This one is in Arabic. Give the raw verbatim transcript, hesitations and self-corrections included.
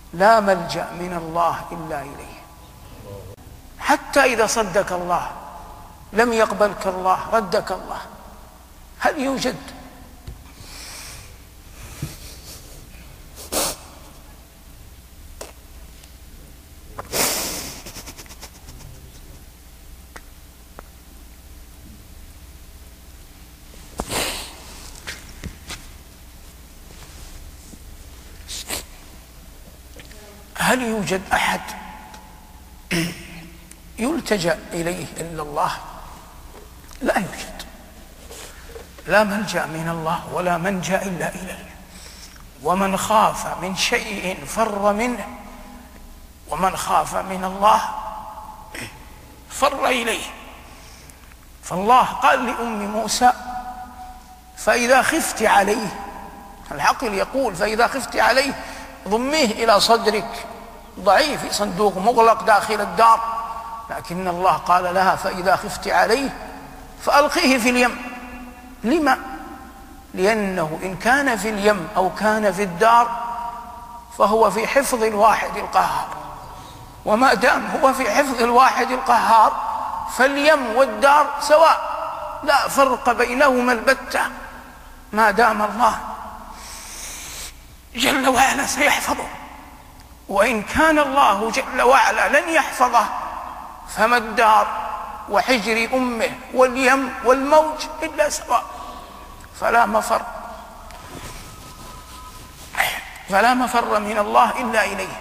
لا ملجأ من الله إلا إليه. حتى إذا صدك الله لم يقبلك الله، ردك الله، هل يوجد هل يوجد أحد يلتجأ إليه إلا الله؟ لا يوجد. لا ملجأ من الله ولا منجأ إلا إليه. ومن خاف من شيء فر منه، ومن خاف من الله فر إليه. فالله قال لأم موسى: فإذا خفت عليه، العقل يقول فإذا خفت عليه ضميه إلى صدرك، ضعيف في صندوق مغلق داخل الدار، لكن الله قال لها: فإذا خفت عليه فألقيه في اليم. لما؟ لأنه إن كان في اليم أو كان في الدار فهو في حفظ الواحد القهار، وما دام هو في حفظ الواحد القهار فاليم والدار سواء، لا فرق بينهما البتة، ما دام الله جل وعلا سيحفظه. وإن كان الله جل وعلا لن يحفظه فما الدار وحجر أمه واليم والموج إلا سواء، فلا مفر فلا مفر من الله إلا إليه.